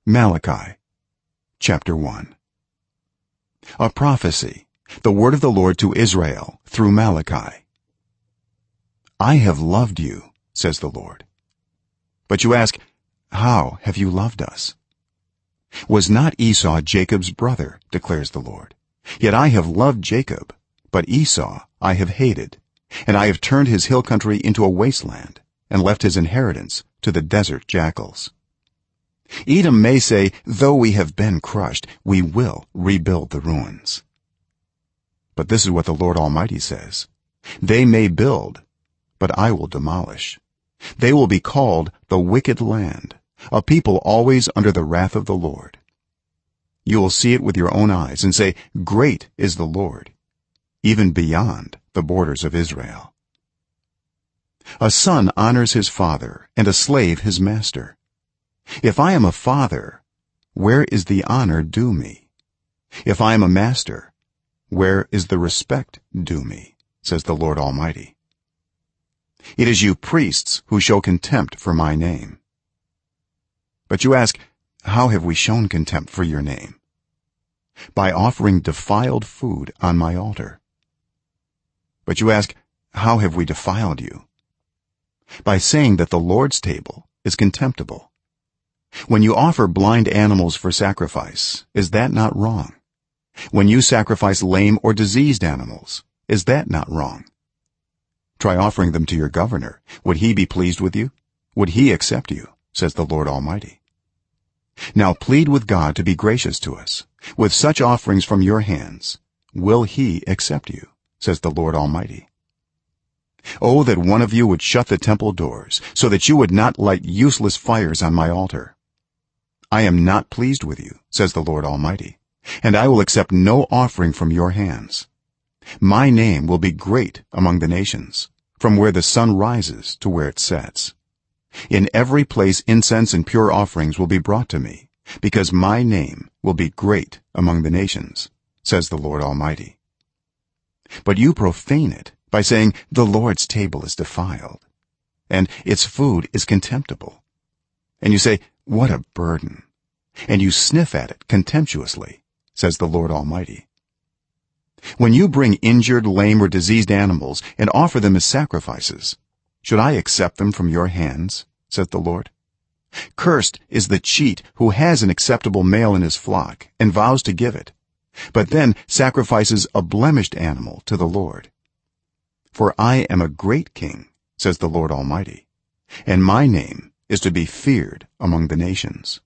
Malachi chapter 1. A prophecy, the word of the Lord to Israel through Malachi. I have loved you, says the Lord. But you ask, how have you loved us? Was not Esau Jacob's brother, declares the Lord? Yet I have loved Jacob, but Esau I have hated, and I have turned his hill country into a wasteland, and left his inheritance to the desert jackals. Edom may say, though we have been crushed, we will rebuild the ruins. But this is what the Lord Almighty says: they may build, but I will demolish. They will be called the wicked land, a people always under the wrath of the Lord. You will see it with your own eyes and say, great is the Lord, even beyond the borders of Israel. A son honors his father, and a slave his master. If I am a father, where is the honor due me? If I am a master, where is the respect due me? Says the Lord Almighty. It is you priests who show contempt for my name. But you ask, how have we shown contempt for your name? By offering defiled food on my altar. But you ask, how have we defiled you? By saying that the Lord's table is contemptible. When you offer blind animals for sacrifice, is that not wrong? When you sacrifice lame or diseased animals, is that not wrong? Try offering them to your governor. Would he be pleased with you? Would he accept you? Says the Lord Almighty. Now plead with God to be gracious to us. With such offerings from your hands, will he accept you? Says the Lord Almighty. Oh, that one of you would shut the temple doors, so that you would not light useless fires on my altar. I am not pleased with you, says the Lord Almighty, and I will accept no offering from your hands. My name will be great among the nations, from where the sun rises to where it sets. In every place incense and pure offerings will be brought to me, because my name will be great among the nations, says the Lord Almighty. But you profane it by saying, the Lord's table is defiled, and its food is contemptible. And you say, what a burden, and you sniff at it contemptuously, says the Lord Almighty. When you bring injured, lame, or diseased animals and offer them as sacrifices, should I accept them from your hands? Says the Lord. Cursed is the cheat who has an acceptable male in his flock and vows to give it, but then sacrifices a blemished animal to the Lord. For I am a great king, says the Lord Almighty, and my name is to be feared among the nations.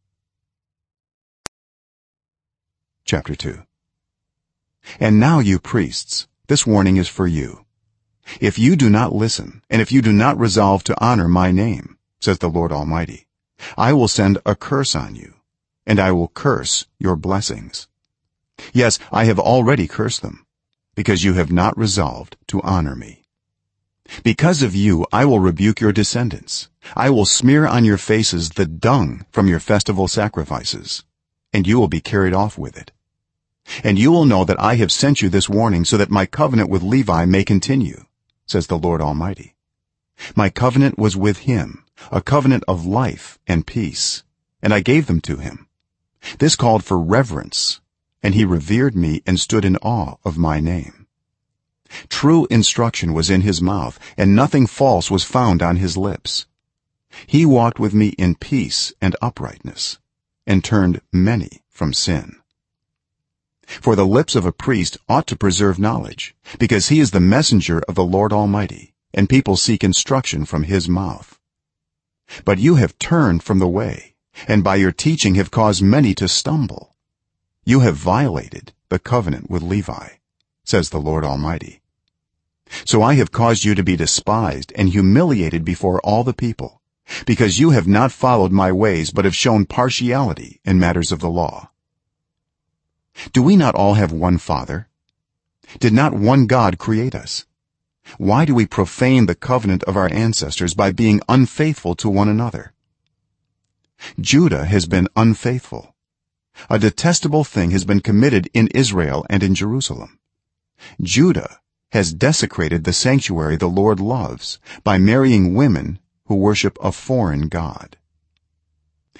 Chapter 2. And now, you priests, this warning is for you. If you do not listen, and if you do not resolve to honor my name, says the Lord Almighty, I will send a curse on you, and I will curse your blessings. Yes, I have already cursed them, because you have not resolved to honor me. Because of you I will rebuke your descendants. I will smear on your faces the dung from your festival sacrifices, and you will be carried off with it. And you will know that I have sent you this warning so that my covenant with Levi may continue, says the Lord Almighty. My covenant was with him, a covenant of life and peace, and I gave them to him. This called for reverence, and he revered me and stood in awe of my name. True instruction was in his mouth, and nothing false was found on his lips. He walked with me in peace and uprightness, and turned many from sin. For the lips of a priest ought to preserve knowledge, because he is the messenger of the Lord Almighty, and people seek instruction from his mouth. But you have turned from the way, and by your teaching have caused many to stumble. You have violated the covenant with Levi, says the Lord Almighty. So I have caused you to be despised and humiliated before all the people, because you have not followed my ways but have shown partiality in matters of the law. Do we not all have one Father? Did not one God create us? Why do we profane the covenant of our ancestors by being unfaithful to one another? Judah has been unfaithful. A detestable thing has been committed in Israel and in Jerusalem. Judah has desecrated the sanctuary the Lord loves by marrying women who worship a foreign god.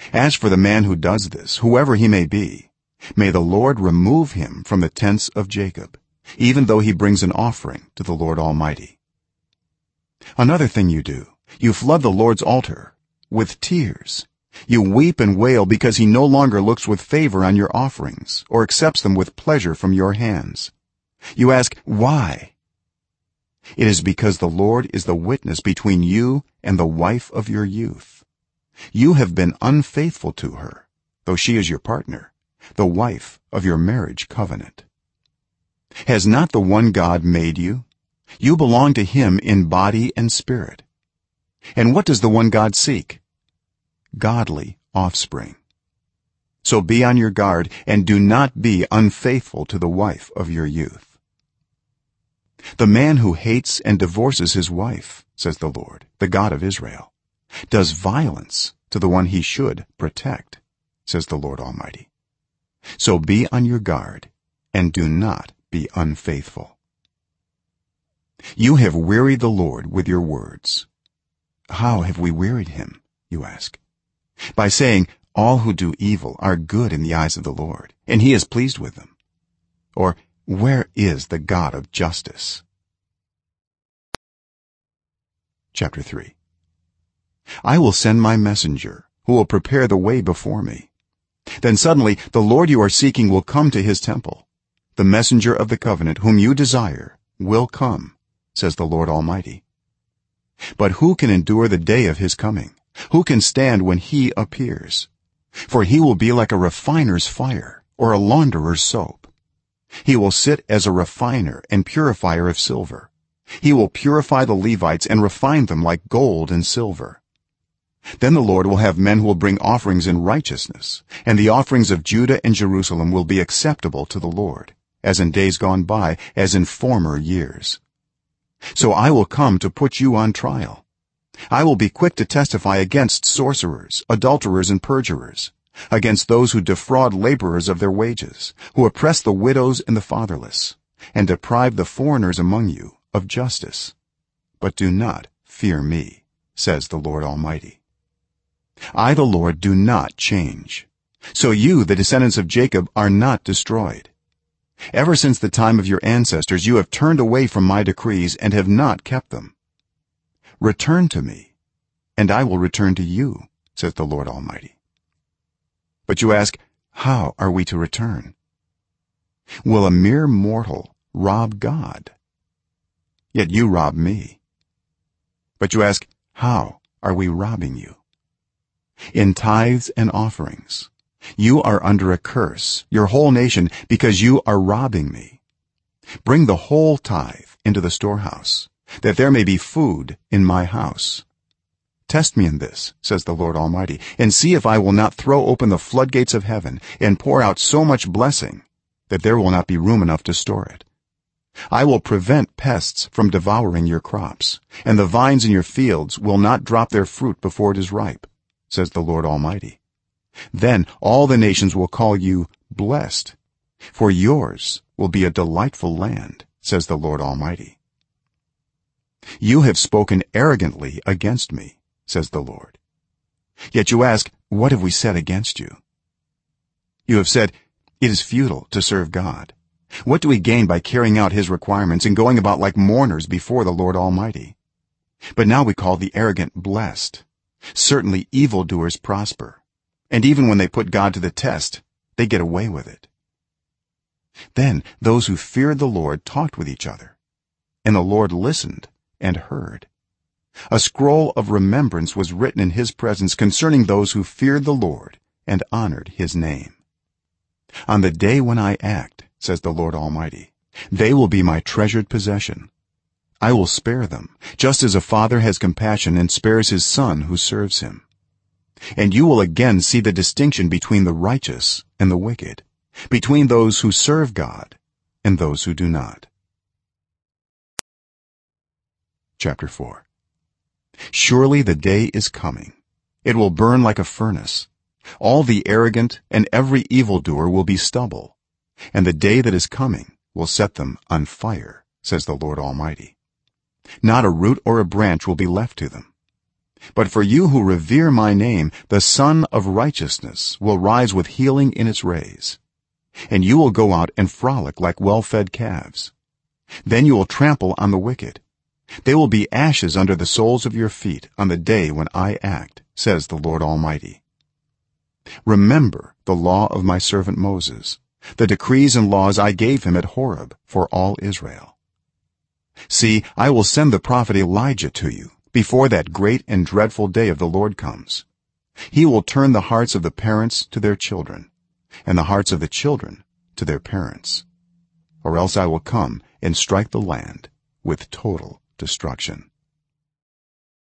as for the man who does this, whoever he may be, may the Lord remove him from the tents of Jacob, even though he brings an offering to the Lord Almighty. Another thing you do, you flood the Lord's altar with tears. You weep and wail because he no longer looks with favor on your offerings or accepts them with pleasure from your hands. You ask, why? It is because the Lord is the witness between you and the wife of your youth. You have been unfaithful to her, though she is your partner, the wife of your marriage covenant. Has not the one God made you? You belong to him in body and spirit. And what does the one God seek? Godly offspring. So be on your guard and do not be unfaithful to the wife of your youth. The man who hates and divorces his wife, says the Lord, the God of Israel, does violence to the one he should protect, says the Lord Almighty. So be on your guard and do not be unfaithful. You have wearied the Lord with your words. How have we wearied him, you ask? By saying, all who do evil are good in the eyes of the Lord, and he is pleased with them. Or, where is the God of justice? Chapter 3. I will send my messenger, who will prepare the way before me. Then suddenly the Lord you are seeking will come to his temple. The messenger of the covenant whom you desire will come, says the Lord Almighty. But who can endure the day of his coming? Who can stand when he appears? For he will be like a refiner's fire or a launderer's soap. He will sit as a refiner and purifier of silver. He will purify the Levites and refine them like gold and silver. Then the Lord will have men who will bring offerings in righteousness, and the offerings of Judah and Jerusalem will be acceptable to the Lord, as in days gone by, as in former years. So I will come to put you on trial. I will be quick to testify against sorcerers, adulterers and perjurers, against those who defraud laborers of their wages, who oppress the widows and the fatherless, and deprive the foreigners among you of justice. But do not fear me, says the Lord Almighty. I, the Lord, do not change. So you, the descendants of Jacob, are not destroyed. Ever since the time of your ancestors you have turned away from my decrees and have not kept them. Return to me, and I will return to you, says the Lord Almighty. But you ask, how are we to return? Will a mere mortal rob God? Yet you rob me. But you ask, how are we robbing you? In tithes and offerings. You are under a curse, your whole nation, because you are robbing me. Bring the whole tithe into the storehouse, that there may be food in my house. Test me in this, says the Lord Almighty, and see if I will not throw open the floodgates of heaven and pour out so much blessing that there will not be room enough to store it. I will prevent pests from devouring your crops, and the vines in your fields will not drop their fruit before it is ripe, says the Lord Almighty. Then all the nations will call you blessed, for yours will be a delightful land, says the Lord Almighty. You have spoken arrogantly against me, says the Lord. Yet you ask, what have we said against you? You have said, it is futile to serve God. What do we gain by carrying out his requirements and going about like mourners before the Lord Almighty? But now we call the arrogant blessed. Certainly evildoers prosper, and even when they put God to the test, they get away with it. Then those who feared the Lord talked with each other, and the Lord listened and heard. A scroll of remembrance was written in his presence concerning those who feared the Lord and honored his name. On the day when I act, says the Lord Almighty, they will be my treasured possession. I will spare them, just as a father has compassion and spares his son who serves him. And you will again see the distinction between the righteous and the wicked, between those who serve God and those who do not. Chapter 4. Surely the day is coming. It will burn like a furnace. All the arrogant and every evildoer will be stubble, and the day that is coming will set them on fire, says the Lord Almighty. Not a root or a branch will be left to them. but for you who revere my name the sun of righteousness will rise with healing in its rays and you will go out and frolic like well-fed calves. Then you will trample on the wicked. They will be ashes under the soles of your feet on the day when I act, says the Lord Almighty. Remember the law of my servant Moses, the decrees and laws I gave him at Horeb for all Israel. See, I will send the prophet Elijah to you before that great and dreadful day of the Lord comes. He will turn the hearts of the parents to their children and the hearts of the children to their parents, or else I will come and strike the land with total destruction.